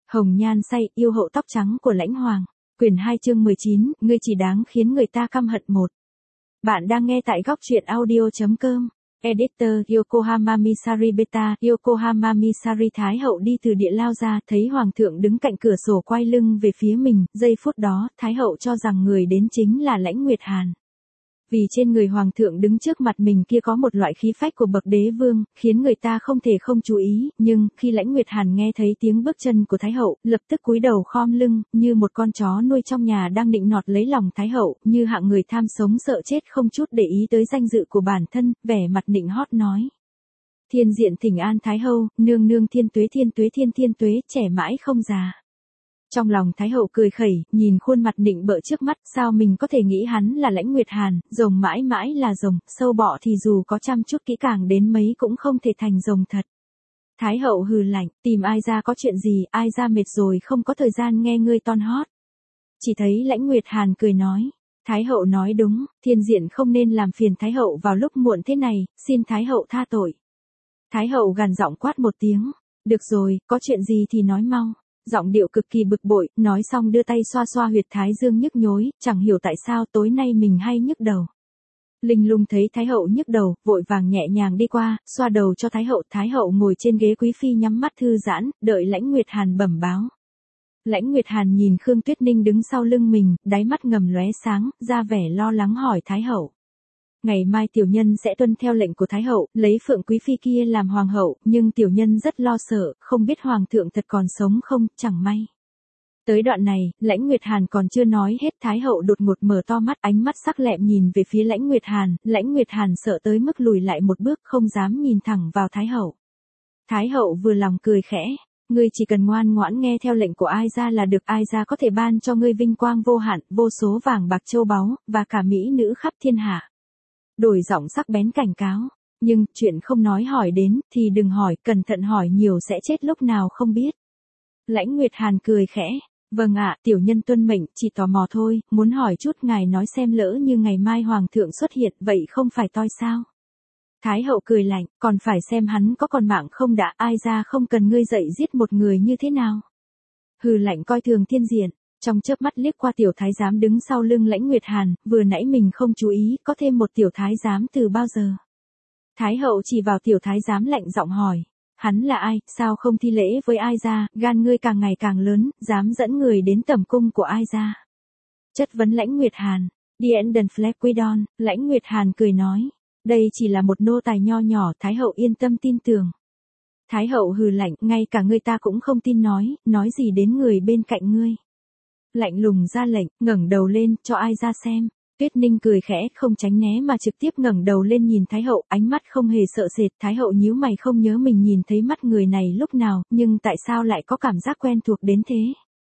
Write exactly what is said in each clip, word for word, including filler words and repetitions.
Hồng nhan say, yêu hậu tóc trắng của Lãnh Hoàng. Quyển hai chương mười chín, ngươi chỉ đáng khiến người ta căm hận một. Bạn đang nghe tại góc truyện audio.com. Editor Yokohama Misari Beta. Yokohama Misari. Thái hậu đi từ địa lao ra, thấy hoàng thượng đứng cạnh cửa sổ quay lưng về phía mình, giây phút đó, thái hậu cho rằng người đến chính là Lãnh Nguyệt Hàn. Vì trên người hoàng thượng đứng trước mặt mình kia có một loại khí phách của bậc đế vương, khiến người ta không thể không chú ý, nhưng, khi Lãnh Nguyệt Hàn nghe thấy tiếng bước chân của thái hậu, lập tức cúi đầu khom lưng, như một con chó nuôi trong nhà đang nịnh nọt lấy lòng thái hậu, như hạng người tham sống sợ chết không chút để ý tới danh dự của bản thân, vẻ mặt nịnh hót nói. Thiên diện thỉnh an thái hậu, nương nương thiên tuế thiên tuế thiên thiên tuế, trẻ mãi không già. Trong lòng thái hậu cười khẩy, nhìn khuôn mặt nịnh bợ trước mắt, sao mình có thể nghĩ hắn là Lãnh Nguyệt Hàn, rồng mãi mãi là rồng, sâu bọ thì dù có chăm chút kỹ càng đến mấy cũng không thể thành rồng thật. Thái hậu hừ lạnh, tìm ai ra có chuyện gì, ai ra mệt rồi không có thời gian nghe ngươi ton hót. Chỉ thấy Lãnh Nguyệt Hàn cười nói, thái hậu nói đúng, thiên diện không nên làm phiền thái hậu vào lúc muộn thế này, xin thái hậu tha tội. Thái hậu gằn giọng quát một tiếng, được rồi, có chuyện gì thì nói mau. Giọng điệu cực kỳ bực bội, nói xong đưa tay xoa xoa huyệt thái dương nhức nhối, chẳng hiểu tại sao tối nay mình hay nhức đầu. Linh Lung thấy thái hậu nhức đầu, vội vàng nhẹ nhàng đi qua, xoa đầu cho thái hậu. Thái hậu ngồi trên ghế quý phi nhắm mắt thư giãn, đợi Lãnh Nguyệt Hàn bẩm báo. Lãnh Nguyệt Hàn nhìn Khương Tuyết Ninh đứng sau lưng mình, đáy mắt ngầm lóe sáng, ra vẻ lo lắng hỏi thái hậu. Ngày mai tiểu nhân sẽ tuân theo lệnh của thái hậu, lấy Phượng quý phi kia làm hoàng hậu, nhưng tiểu nhân rất lo sợ, không biết hoàng thượng thật còn sống không, chẳng may. Tới đoạn này, Lãnh Nguyệt Hàn còn chưa nói hết, thái hậu đột ngột mở to mắt, ánh mắt sắc lẹm nhìn về phía Lãnh Nguyệt Hàn, Lãnh Nguyệt Hàn sợ tới mức lùi lại một bước, không dám nhìn thẳng vào thái hậu. Thái hậu vừa lòng cười khẽ, ngươi chỉ cần ngoan ngoãn nghe theo lệnh của ai ra là được, ai ra có thể ban cho ngươi vinh quang vô hạn, vô số vàng bạc châu báu, và cả mỹ nữ khắp thiên hạ. Đổi giọng sắc bén cảnh cáo, nhưng, chuyện không nói hỏi đến, thì đừng hỏi, cẩn thận hỏi nhiều sẽ chết lúc nào không biết. Lãnh Nguyệt Hàn cười khẽ, vâng ạ, tiểu nhân tuân mệnh, chỉ tò mò thôi, muốn hỏi chút ngài nói xem lỡ như ngày mai hoàng thượng xuất hiện, vậy không phải toi sao? Thái hậu cười lạnh, còn phải xem hắn có còn mạng không đã, ai ra không cần ngươi dậy giết một người như thế nào. Hừ lạnh coi thường thiên diện. Trong chớp mắt liếc qua tiểu thái giám đứng sau lưng Lãnh Nguyệt Hàn, vừa nãy mình không chú ý, có thêm một tiểu thái giám từ bao giờ? Thái hậu chỉ vào tiểu thái giám lạnh giọng hỏi, hắn là ai, sao không thi lễ với ai ra, gan ngươi càng ngày càng lớn, dám dẫn người đến tẩm cung của ai ra? Chất vấn Lãnh Nguyệt Hàn, Dienden Flequidon, Lãnh Nguyệt Hàn cười nói, đây chỉ là một nô tài nho nhỏ, thái hậu yên tâm tin tưởng. Thái hậu hừ lạnh, ngay cả ngươi ta cũng không tin nói, nói gì đến người bên cạnh ngươi. Lạnh lùng ra lệnh, ngẩng đầu lên, cho ai ra xem. Tuyết Ninh cười khẽ, không tránh né mà trực tiếp ngẩng đầu lên nhìn thái hậu, ánh mắt không hề sợ sệt. Thái hậu nhíu mày không nhớ mình nhìn thấy mắt người này lúc nào, nhưng tại sao lại có cảm giác quen thuộc đến thế?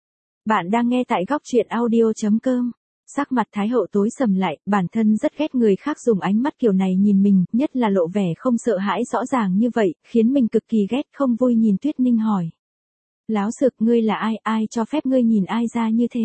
Bạn đang nghe tại góc truyện audio.com. Sắc mặt thái hậu tối sầm lại, bản thân rất ghét người khác dùng ánh mắt kiểu này nhìn mình, nhất là lộ vẻ không sợ hãi rõ ràng như vậy, khiến mình cực kỳ ghét, không vui nhìn Tuyết Ninh hỏi. Láo xược, ngươi là ai, ai cho phép ngươi nhìn ai ra như thế?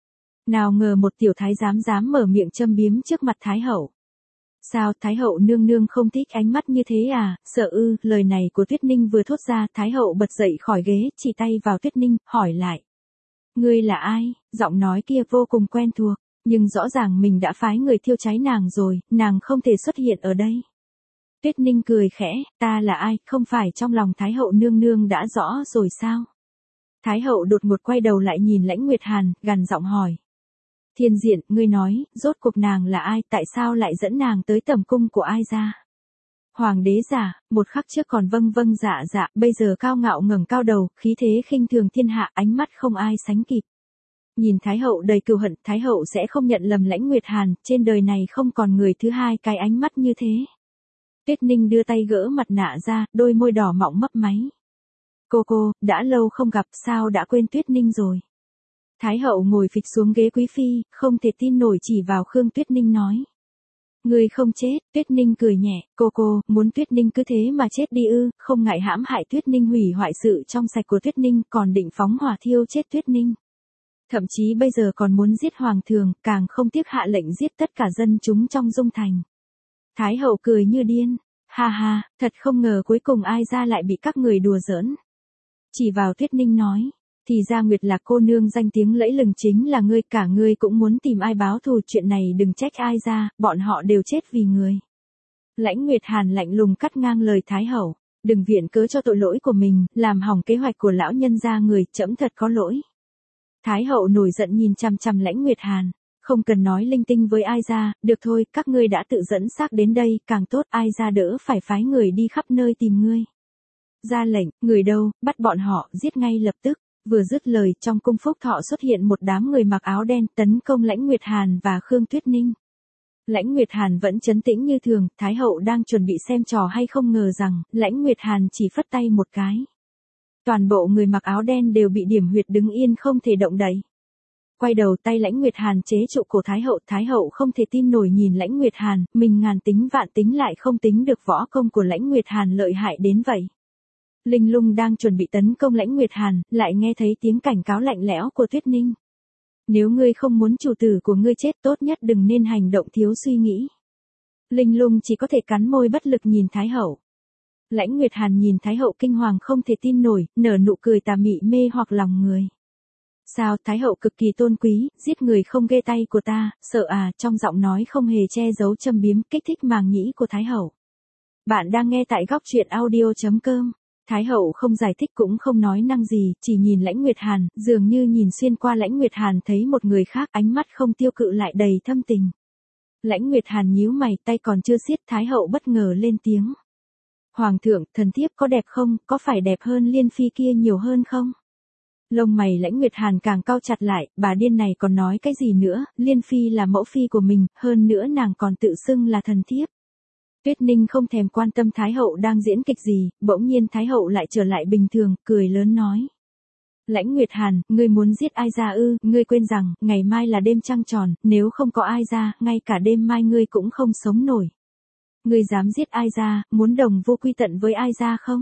Nào ngờ một tiểu thái giám dám mở miệng châm biếm trước mặt thái hậu. Sao, thái hậu nương nương không thích ánh mắt như thế à, sợ ư? Lời này của Tuyết Ninh vừa thốt ra, thái hậu bật dậy khỏi ghế, chỉ tay vào Tuyết Ninh, hỏi lại. Ngươi là ai? Giọng nói kia vô cùng quen thuộc, nhưng rõ ràng mình đã phái người thiêu cháy nàng rồi, nàng không thể xuất hiện ở đây. Tuyết Ninh cười khẽ, ta là ai, không phải trong lòng thái hậu nương nương đã rõ rồi sao? Thái hậu đột ngột quay đầu lại nhìn Lãnh Nguyệt Hàn, gằn giọng hỏi. Thiên diện, ngươi nói, rốt cuộc nàng là ai, tại sao lại dẫn nàng tới tẩm cung của ai ra? Hoàng đế giả, một khắc trước còn vâng vâng dạ dạ, bây giờ cao ngạo ngẩng cao đầu, khí thế khinh thường thiên hạ, ánh mắt không ai sánh kịp. Nhìn thái hậu đầy cừu hận, thái hậu sẽ không nhận lầm Lãnh Nguyệt Hàn, trên đời này không còn người thứ hai cái ánh mắt như thế. Tuyết Ninh đưa tay gỡ mặt nạ ra, đôi môi đỏ mọng mấp máy. Cô cô, đã lâu không gặp, sao đã quên Tuyết Ninh rồi? Thái hậu ngồi phịch xuống ghế quý phi, không thể tin nổi chỉ vào Khương Tuyết Ninh nói. Người không chết, Tuyết Ninh cười nhẹ, cô cô, muốn Tuyết Ninh cứ thế mà chết đi ư, không ngại hãm hại Tuyết Ninh hủy hoại sự trong sạch của Tuyết Ninh, còn định phóng hỏa thiêu chết Tuyết Ninh. Thậm chí bây giờ còn muốn giết hoàng thượng, càng không tiếc hạ lệnh giết tất cả dân chúng trong Dung Thành. Thái hậu cười như điên, ha ha, thật không ngờ cuối cùng ai ra lại bị các người đùa giỡn. Chỉ vào Tuyết Ninh nói, Thì ra Nguyệt Lạc cô nương danh tiếng lẫy lừng chính là ngươi, cả ngươi cũng muốn tìm ai báo thù, chuyện này đừng trách ai ra, bọn họ đều chết vì người. Lãnh Nguyệt Hàn lạnh lùng cắt ngang lời Thái hậu, đừng viện cớ cho tội lỗi của mình, làm hỏng kế hoạch của lão nhân gia người, trẫm thật có lỗi. Thái hậu nổi giận nhìn chằm chằm Lãnh Nguyệt Hàn, không cần nói linh tinh với ai ra, được thôi, các ngươi đã tự dẫn xác đến đây, càng tốt, ai ra đỡ phải phái người đi khắp nơi tìm ngươi. Ra lệnh, người đâu, bắt bọn họ, giết ngay lập tức. Vừa dứt lời, trong cung Phúc Thọ xuất hiện một đám người mặc áo đen tấn công Lãnh Nguyệt Hàn và Khương Tuyết Ninh. Lãnh Nguyệt Hàn vẫn trấn tĩnh như thường, Thái hậu đang chuẩn bị xem trò hay không ngờ rằng, Lãnh Nguyệt Hàn chỉ phất tay một cái. Toàn bộ người mặc áo đen đều bị điểm huyệt đứng yên không thể động đậy. Quay đầu tay Lãnh Nguyệt Hàn chế trụ cổ Thái hậu, Thái hậu không thể tin nổi nhìn Lãnh Nguyệt Hàn, mình ngàn tính vạn tính lại không tính được võ công của Lãnh Nguyệt Hàn lợi hại đến vậy. Linh Lung đang chuẩn bị tấn công Lãnh Nguyệt Hàn, lại nghe thấy tiếng cảnh cáo lạnh lẽo của Tuyết Ninh. Nếu ngươi không muốn chủ tử của ngươi chết, tốt nhất đừng nên hành động thiếu suy nghĩ. Linh Lung chỉ có thể cắn môi bất lực nhìn Thái hậu. Lãnh Nguyệt Hàn nhìn Thái hậu kinh hoàng không thể tin nổi, nở nụ cười tà mị mê hoặc lòng người. Sao, Thái hậu cực kỳ tôn quý, giết người không ghê tay của ta, sợ à, trong giọng nói không hề che giấu châm biếm, kích thích màng nhĩ của Thái hậu. Bạn đang nghe tại góc truyện audio chấm com. Thái hậu không giải thích cũng không nói năng gì, chỉ nhìn Lãnh Nguyệt Hàn, dường như nhìn xuyên qua Lãnh Nguyệt Hàn thấy một người khác, ánh mắt không tiêu cự lại đầy thâm tình. Lãnh Nguyệt Hàn nhíu mày, tay còn chưa siết, Thái hậu bất ngờ lên tiếng. Hoàng thượng, thần thiếp có đẹp không, có phải đẹp hơn Liên Phi kia nhiều hơn không? Lông mày Lãnh Nguyệt Hàn càng cau chặt lại, bà điên này còn nói cái gì nữa, Liên Phi là mẫu phi của mình, hơn nữa nàng còn tự xưng là thần thiếp. Tuyết Ninh không thèm quan tâm Thái hậu đang diễn kịch gì, bỗng nhiên Thái hậu lại trở lại bình thường, cười lớn nói. Lãnh Nguyệt Hàn, ngươi muốn giết ai ra ư, ngươi quên rằng, ngày mai là đêm trăng tròn, nếu không có ai ra, ngay cả đêm mai ngươi cũng không sống nổi. Ngươi dám giết ai ra, muốn đồng vô quy tận với ai ra không?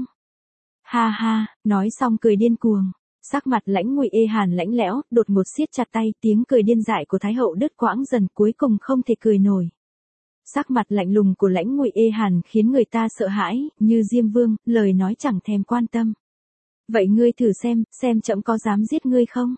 Ha ha, nói xong cười điên cuồng. Sắc mặt Lãnh Ngụy Ê Hàn lãnh lẽo, đột ngột siết chặt tay, tiếng cười điên dại của Thái hậu đứt quãng dần, cuối cùng không thể cười nổi. Sắc mặt lạnh lùng của Lãnh Ngụy Ê Hàn khiến người ta sợ hãi, như Diêm Vương, lời nói chẳng thèm quan tâm. Vậy ngươi thử xem, xem trẫm có dám giết ngươi không?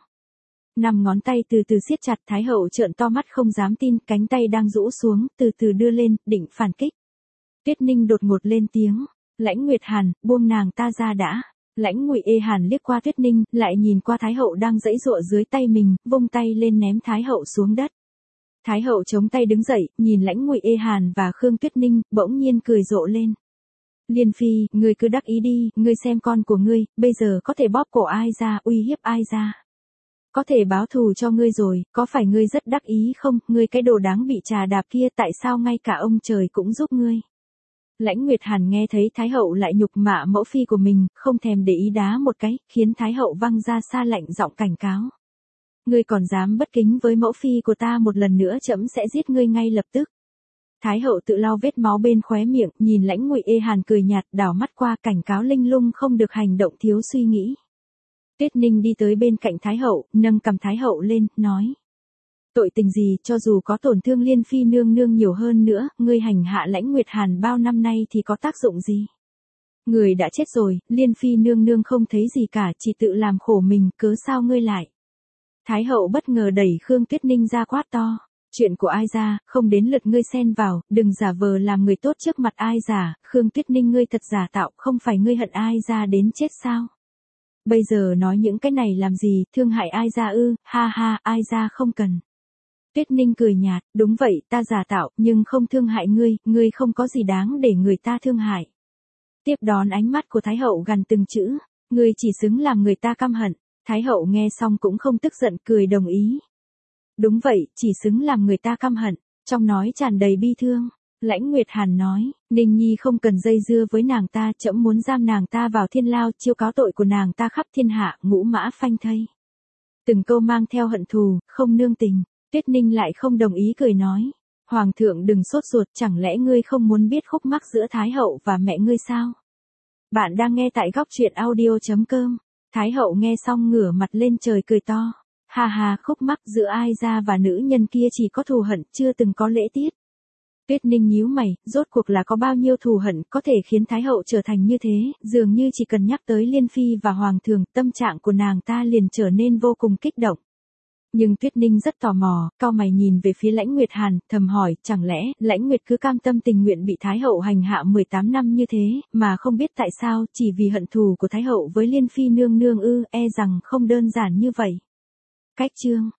Năm ngón tay từ từ siết chặt, Thái hậu trợn to mắt không dám tin, cánh tay đang rũ xuống, từ từ đưa lên, định phản kích. Tuyết Ninh đột ngột lên tiếng, Lãnh Nguyệt Hàn, buông nàng ta ra đã. Lãnh Ngụy Ê Hàn liếc qua Tuyết Ninh, lại nhìn qua Thái hậu đang giãy giụa dưới tay mình, vung tay lên ném Thái hậu xuống đất. Thái hậu chống tay đứng dậy, nhìn Lãnh Ngụy Ê Hàn và Khương Tuyết Ninh, bỗng nhiên cười rộ lên. Liên Phi, ngươi cứ đắc ý đi, ngươi xem con của ngươi, bây giờ có thể bóp cổ ai ra, uy hiếp ai ra. Có thể báo thù cho ngươi rồi, có phải ngươi rất đắc ý không, ngươi cái đồ đáng bị trà đạp kia, tại sao ngay cả ông trời cũng giúp ngươi. Lãnh Nguyệt Hàn nghe thấy Thái hậu lại nhục mạ mẫu phi của mình, không thèm để ý đá một cái, khiến Thái hậu văng ra xa lạnh giọng cảnh cáo. Ngươi còn dám bất kính với mẫu phi của ta một lần nữa, trẫm sẽ giết ngươi ngay lập tức. Thái hậu tự lau vết máu bên khóe miệng, nhìn Lãnh Ngụy Ê Hàn cười nhạt, đảo mắt qua, cảnh cáo Linh Lung không được hành động thiếu suy nghĩ. Tuyết Ninh đi tới bên cạnh Thái hậu, nâng cầm Thái hậu lên, nói. Tội tình gì, cho dù có tổn thương Liên Phi nương nương nhiều hơn nữa, ngươi hành hạ Lãnh Nguyệt Hàn bao năm nay thì có tác dụng gì? Người đã chết rồi, Liên Phi nương nương không thấy gì cả, chỉ tự làm khổ mình, cớ sao ngươi lại? Thái hậu bất ngờ đẩy Khương Tuyết Ninh ra quát to. Chuyện của ai ra, không đến lượt ngươi xen vào, đừng giả vờ làm người tốt trước mặt ai giả, Khương Tuyết Ninh ngươi thật giả tạo, không phải ngươi hận ai ra đến chết sao? Bây giờ nói những cái này làm gì, thương hại ai ra ư, ha ha, ai ra không cần. Tuyết Ninh cười nhạt, đúng vậy, ta giả tạo, nhưng không thương hại ngươi, ngươi không có gì đáng để người ta thương hại. Tiếp đón ánh mắt của Thái hậu gằn từng chữ, ngươi chỉ xứng làm người ta căm hận. Thái hậu nghe xong cũng không tức giận, cười đồng ý. Đúng vậy, chỉ xứng làm người ta căm hận, trong nói tràn đầy bi thương. Lãnh Nguyệt Hàn nói, Ninh Nhi không cần dây dưa với nàng ta, trẫm muốn giam nàng ta vào thiên lao, chiêu cáo tội của nàng ta khắp thiên hạ, ngũ mã phanh thây. Từng câu mang theo hận thù, không nương tình. Tuyết Ninh lại không đồng ý, cười nói, Hoàng thượng đừng sốt ruột, chẳng lẽ ngươi không muốn biết khúc mắc giữa Thái hậu và mẹ ngươi sao? Bạn đang nghe tại góc truyện audio chấm com. Thái hậu nghe xong ngửa mặt lên trời cười to. Ha ha, khúc mắc giữa ai ra và nữ nhân kia chỉ có thù hận, chưa từng có lễ tiết. Tuyết Ninh nhíu mày, rốt cuộc là có bao nhiêu thù hận có thể khiến Thái hậu trở thành như thế, dường như chỉ cần nhắc tới Liên Phi và Hoàng thượng, tâm trạng của nàng ta liền trở nên vô cùng kích động. Nhưng Tuyết Ninh rất tò mò, cau mày nhìn về phía Lãnh Nguyệt Hàn, thầm hỏi, chẳng lẽ, Lãnh Nguyệt cứ cam tâm tình nguyện bị Thái hậu hành hạ mười tám năm như thế, mà không biết tại sao, chỉ vì hận thù của Thái hậu với Liên Phi nương nương ư, e rằng không đơn giản như vậy. Cách chương